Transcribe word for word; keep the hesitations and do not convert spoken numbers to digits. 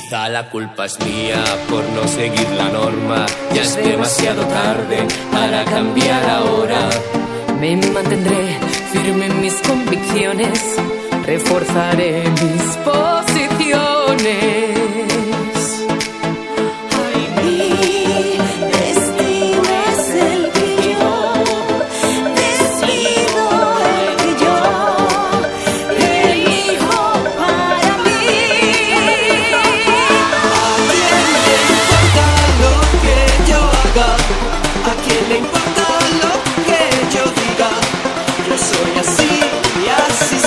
Quizá la culpa es mía por no seguir la norma. Ya es demasiado tarde para cambiar ahora. Me mantendré firme en mis convicciones, reforzaré mis posiciones. Ay, mi destino es el que yo decido, el que yo elijo para mí. ¿A quién le importa lo que yo haga? ¿A quién le importa lo que yo diga? Yo soy así y así.